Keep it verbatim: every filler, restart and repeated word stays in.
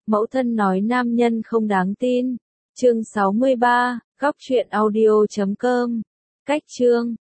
Mẫu thân nói nam nhân không đáng tin. Chương sáu mươi ba, góc truyện audio chấm com. Cách chương